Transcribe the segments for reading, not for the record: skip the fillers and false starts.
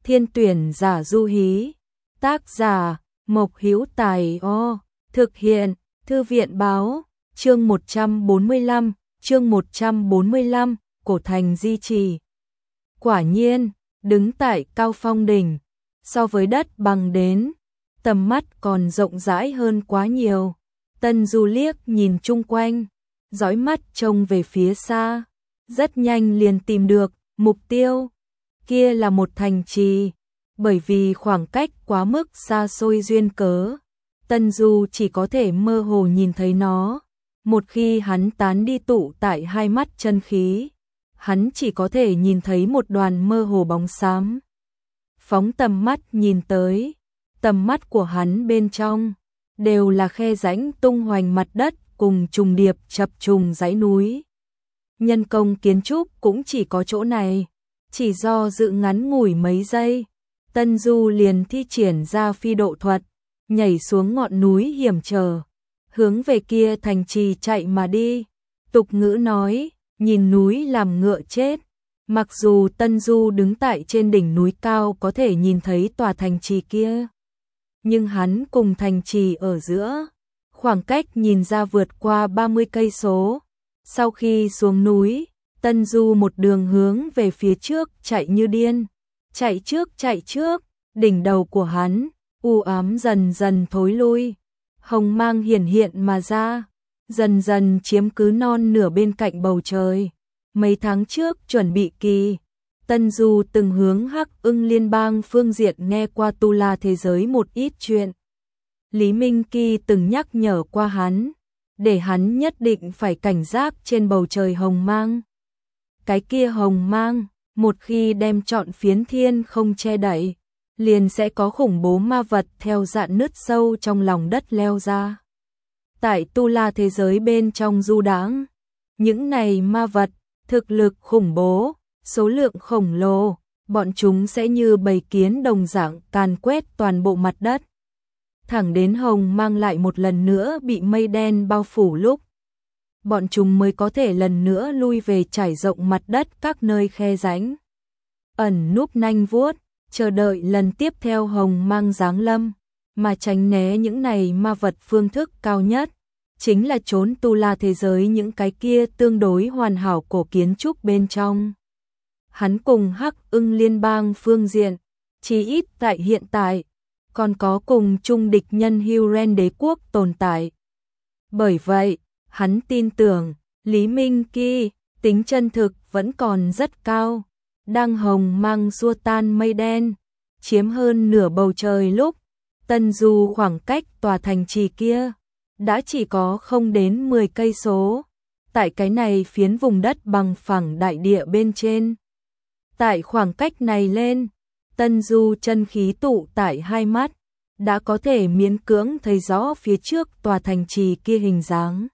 Thiên tuyển giả du hí. Tác giả Mộc Hữu Tài. Thực hiện Thư viện báo. Chương 145, cổ thành di trì. Quả nhiên, đứng tại cao phong đỉnh, so với đất bằng đến, tầm mắt còn rộng rãi hơn quá nhiều. Tân Du liếc nhìn chung quanh, dõi mắt trông về phía xa, rất nhanh liền tìm được mục tiêu. Kia là một thành trì, bởi vì khoảng cách quá mức xa xôi duyên cớ, Tân Du chỉ có thể mơ hồ nhìn thấy nó. Một khi hắn tán đi tụ tại hai mắt chân khí, hắn chỉ có thể nhìn thấy một đoàn mơ hồ bóng xám. Phóng tầm mắt nhìn tới, tầm mắt của hắn bên trong đều là khe rãnh tung hoành mặt đất cùng trùng điệp chập trùng dãy núi. Nhân công kiến trúc cũng chỉ có chỗ này, chỉ do dự ngắn ngủi mấy giây, Tân Du liền thi triển ra phi độ thuật, nhảy xuống ngọn núi hiểm trở, hướng về kia thành trì chạy mà đi. Tục ngữ nói, nhìn núi làm ngựa chết. Mặc dù Tân Du đứng tại trên đỉnh núi cao có thể nhìn thấy tòa thành trì kia, nhưng hắn cùng thành trì ở giữa, khoảng cách nhìn ra vượt qua 30 cây số. Sau khi xuống núi, Tân Du một đường hướng về phía trước chạy như điên. Chạy trước, đỉnh đầu của hắn, u ám dần dần thối lui. Hồng mang hiển hiện mà ra, dần dần chiếm cứ non nửa bên cạnh bầu trời. Mấy tháng trước chuẩn bị kỳ, Tân Du từng hướng Hắc Ưng Liên bang phương diện nghe qua Tu La thế giới một ít chuyện. Lý Minh Kỳ từng nhắc nhở qua hắn, để hắn nhất định phải cảnh giác trên bầu trời hồng mang. Cái kia hồng mang, một khi đem trọn phiến thiên không che đậy, liền sẽ có khủng bố ma vật theo dạn nứt sâu trong lòng đất leo ra. Tại Tu La thế giới bên trong du đãng, những này ma vật, thực lực khủng bố, số lượng khổng lồ, bọn chúng sẽ như bầy kiến đồng dạng càn quét toàn bộ mặt đất. Thẳng đến hồng mang lại một lần nữa bị mây đen bao phủ lúc, bọn chúng mới có thể lần nữa lui về trải rộng mặt đất các nơi khe rãnh. Ẩn núp nanh vuốt, chờ đợi lần tiếp theo hồng mang giáng lâm, mà tránh né những này ma vật phương thức cao nhất, chính là trốn Tu La thế giới những cái kia tương đối hoàn hảo cổ kiến trúc bên trong. Hắn cùng Hắc Ưng Liên bang phương diện, chỉ ít tại hiện tại, còn có cùng chung địch nhân Huren đế quốc tồn tại. Bởi vậy, hắn tin tưởng, Lý Minh Kỳ, tính chân thực vẫn còn rất cao. Đang hồng mang xua tan mây đen, chiếm hơn nửa bầu trời lúc, Tân Du khoảng cách tòa thành trì kia đã chỉ có không đến 10 cây số. Tại cái này phiến vùng đất bằng phẳng đại địa bên trên. Tại khoảng cách này lên, Tân Du chân khí tụ tại hai mắt, đã có thể miễn cưỡng thấy rõ phía trước tòa thành trì kia hình dáng.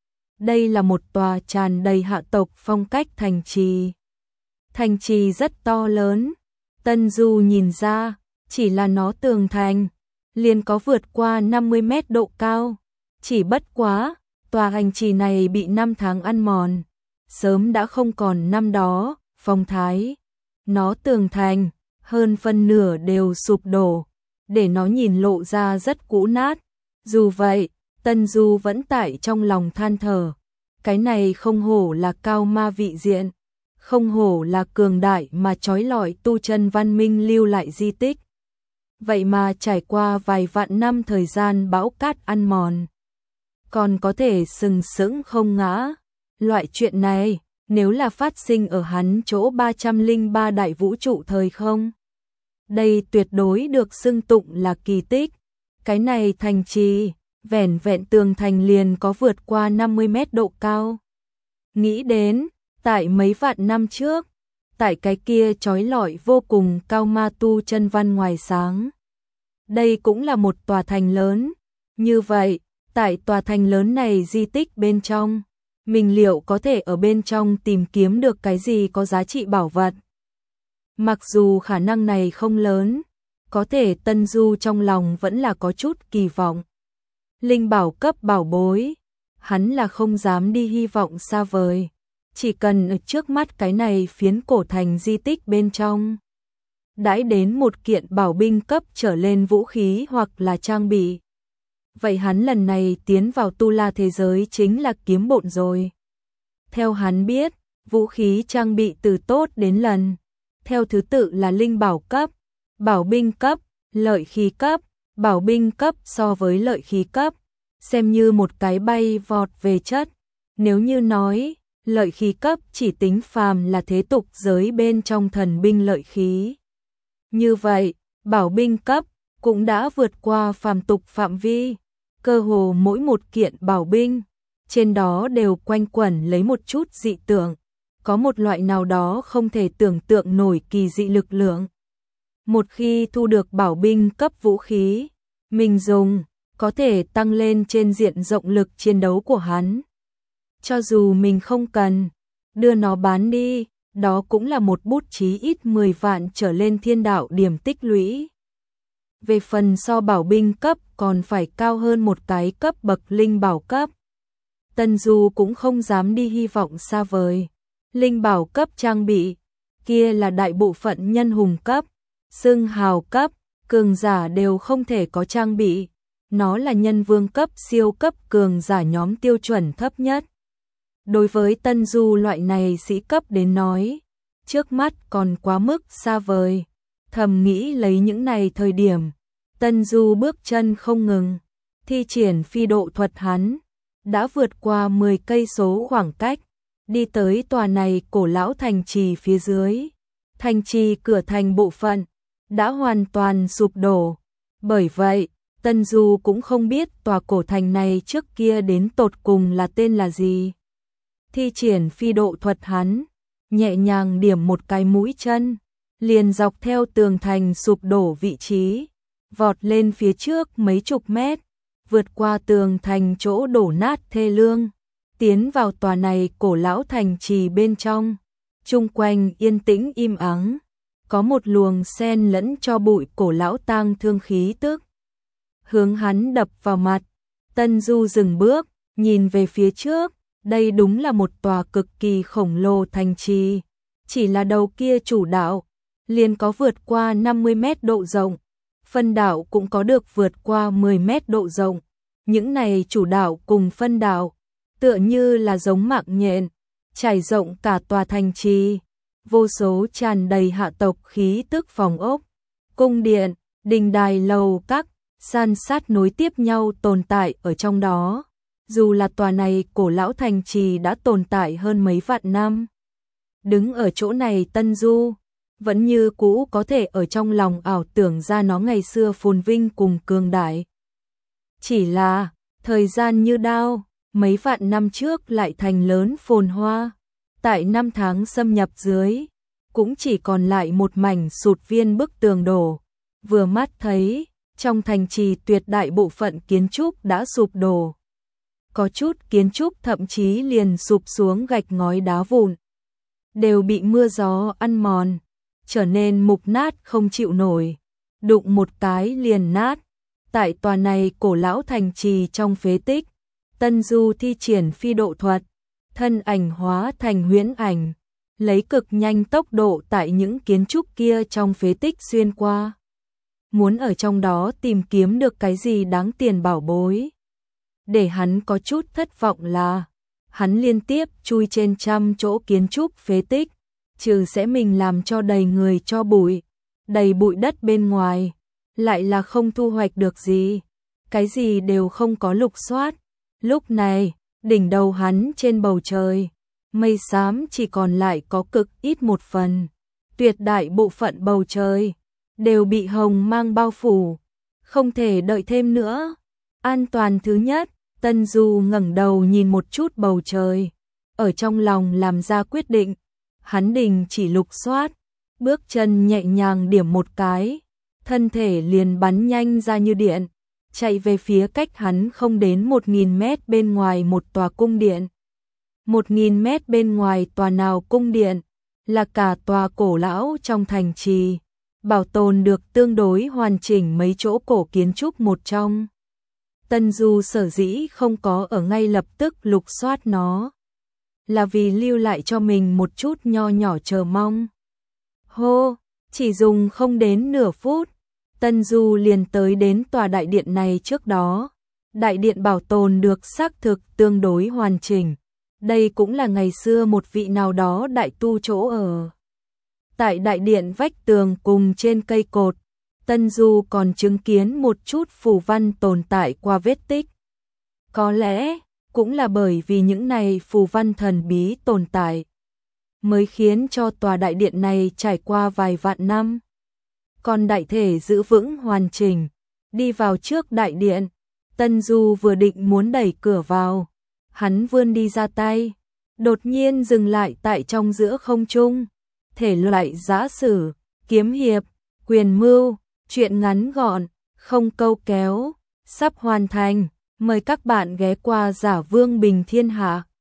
Đây là một tòa tràn đầy hạ tộc phong cách thành trì. Thành trì rất to lớn, Tân Du nhìn ra, chỉ là nó tường thành, liền có vượt qua 50 mét độ cao. Chỉ bất quá, tòa thành trì này bị 5 tháng ăn mòn, sớm đã không còn năm đó, phong thái. Nó tường thành, hơn phân nửa đều sụp đổ, để nó nhìn lộ ra rất cũ nát. Dù vậy, Tân Du vẫn tại trong lòng than thở, cái này không hổ là cao ma vị diện, không hổ là cường đại mà trói lọi tu chân văn minh lưu lại di tích. Vậy mà trải qua vài vạn năm thời gian bão cát ăn mòn, còn có thể sừng sững không ngã. Loại chuyện này, nếu là phát sinh ở hắn chỗ 303 đại vũ trụ thời không, đây tuyệt đối được xưng tụng là kỳ tích. Cái này thành trì, vẻn vẹn tường thành liền có vượt qua 50 mét độ cao. Nghĩ đến, tại mấy vạn năm trước, tại cái kia trói lọi vô cùng cao ma tu chân văn ngoài sáng, đây cũng là một tòa thành lớn. Như vậy, tại tòa thành lớn này di tích bên trong, mình liệu có thể ở bên trong tìm kiếm được cái gì có giá trị bảo vật? Mặc dù khả năng này không lớn, có thể Tân Du trong lòng vẫn là có chút kỳ vọng. Linh bảo cấp bảo bối, hắn là không dám đi hy vọng xa vời, chỉ cần ở trước mắt cái này phiến cổ thành di tích bên trong. đãi đến một kiện bảo binh cấp trở lên vũ khí hoặc là trang bị. Vậy hắn lần này tiến vào tu la thế giới chính là kiếm bộn rồi. Theo hắn biết, vũ khí trang bị từ tốt đến lần, theo thứ tự là linh bảo cấp, bảo binh cấp, lợi khí cấp. Bảo binh cấp so với lợi khí cấp, xem như một cái bay vọt về chất. Nếu như nói, lợi khí cấp chỉ tính phàm là thế tục giới bên trong thần binh lợi khí. Như vậy, bảo binh cấp cũng đã vượt qua phàm tục phạm vi, cơ hồ mỗi một kiện bảo binh, trên đó đều quanh quẩn lấy một chút dị tượng, có một loại nào đó không thể tưởng tượng nổi kỳ dị lực lượng. Một khi thu được bảo binh cấp vũ khí, mình dùng, có thể tăng lên trên diện rộng lực chiến đấu của hắn. Cho dù mình không cần, đưa nó bán đi, đó cũng là một bút chí ít 10 vạn trở lên thiên đạo điểm tích lũy. Về phần so bảo binh cấp còn phải cao hơn một cái cấp bậc linh bảo cấp. Tân Du cũng không dám đi hy vọng xa vời. Linh bảo cấp trang bị, kia là đại bộ phận nhân hùng cấp, xưng hào cấp, cường giả đều không thể có trang bị. Nó là nhân vương cấp siêu cấp cường giả nhóm tiêu chuẩn thấp nhất. Đối với Tân Du loại này sĩ cấp đến nói, trước mắt còn quá mức xa vời. Thầm nghĩ lấy những này thời điểm, Tân Du bước chân không ngừng, thi triển phi độ thuật hắn, đã vượt qua 10 cây số khoảng cách, đi tới tòa này cổ lão thành trì phía dưới. Thành trì cửa thành bộ phận đã hoàn toàn sụp đổ. Bởi vậy, Tân Du cũng không biết tòa cổ thành này trước kia đến tột cùng là tên là gì. Thi triển phi độ thuật hắn, nhẹ nhàng điểm một cái mũi chân, liền dọc theo tường thành sụp đổ vị trí, vọt lên phía trước mấy chục mét, vượt qua tường thành chỗ đổ nát thê lương, tiến vào tòa này cổ lão thành trì bên trong. Chung quanh yên tĩnh im ắng, có một luồng sen lẫn cho bụi cổ lão tang thương khí tức. Hướng hắn đập vào mặt, Tân Du dừng bước, nhìn về phía trước, đây đúng là một tòa cực kỳ khổng lồ thành trì, chỉ là đầu kia chủ đạo, liền có vượt qua 50 mét độ rộng, phân đạo cũng có được vượt qua 10 mét độ rộng. Những này chủ đạo cùng phân đạo, tựa như là giống mạng nhện, trải rộng cả tòa thành trì, vô số tràn đầy hạ tộc khí tức phòng ốc, cung điện, đình đài lầu các, san sát nối tiếp nhau tồn tại ở trong đó. Dù là tòa này cổ lão thành trì đã tồn tại hơn mấy vạn năm, đứng ở chỗ này Tân Du vẫn như cũ có thể ở trong lòng ảo tưởng ra nó ngày xưa phồn vinh cùng cường đại. Chỉ là, thời gian như đao, mấy vạn năm trước lại thành lớn phồn hoa, tại năm tháng xâm nhập dưới, cũng chỉ còn lại một mảnh sụt viên bức tường đổ. Vừa mắt thấy, trong thành trì tuyệt đại bộ phận kiến trúc đã sụp đổ. Có chút kiến trúc thậm chí liền sụp xuống gạch ngói đá vụn, đều bị mưa gió ăn mòn, trở nên mục nát không chịu nổi, đụng một cái liền nát. Tại tòa này cổ lão thành trì trong phế tích, Tân Du thi triển phi độ thuật, thân ảnh hóa thành huyễn ảnh, lấy cực nhanh tốc độ tại những kiến trúc kia trong phế tích xuyên qua. Muốn ở trong đó tìm kiếm được cái gì đáng tiền bảo bối. Để hắn có chút thất vọng là, hắn liên tiếp chui trên trăm chỗ kiến trúc phế tích, trừ sẽ mình làm cho đầy người cho bụi, đầy bụi đất bên ngoài, lại là không thu hoạch được gì, cái gì đều không có lục soát. Lúc này, đỉnh đầu hắn trên bầu trời, mây xám chỉ còn lại có cực ít một phần, tuyệt đại bộ phận bầu trời đều bị hồng mang bao phủ, không thể đợi thêm nữa. An toàn thứ nhất. Tân Du ngẩng đầu nhìn một chút bầu trời, ở trong lòng làm ra quyết định, hắn đình chỉ lục soát, bước chân nhẹ nhàng điểm một cái, thân thể liền bắn nhanh ra như điện, chạy về phía cách hắn không đến 1000 mét bên ngoài một tòa cung điện. 1000 mét bên ngoài tòa nào cung điện, là cả tòa cổ lão trong thành trì, bảo tồn được tương đối hoàn chỉnh mấy chỗ cổ kiến trúc một trong. Tân Du sở dĩ không có ở ngay lập tức lục soát nó, là vì lưu lại cho mình một chút nho nhỏ chờ mong. Hô, Chỉ dùng không đến nửa phút, Tân Du liền tới đến tòa đại điện này. Trước đó, đại điện bảo tồn được xác thực tương đối hoàn chỉnh. Đây cũng là ngày xưa một vị nào đó đại tu chỗ ở. Tại đại điện vách tường cùng trên cây cột, Tân Du còn chứng kiến một chút phù văn tồn tại qua vết tích. Có lẽ, cũng là bởi vì những này phù văn thần bí tồn tại, mới khiến cho tòa đại điện này trải qua vài vạn năm. Còn đại thể giữ vững hoàn chỉnh, đi vào trước đại điện, Tân Du vừa định muốn đẩy cửa vào, hắn vươn đi ra tay, đột nhiên dừng lại tại trong giữa không trung. Thể loại giã sử, kiếm hiệp, quyền mưu, truyện ngắn gọn, không câu kéo, sắp hoàn thành. Mời các bạn ghé qua Giả Vương Bình Thiên Hạ.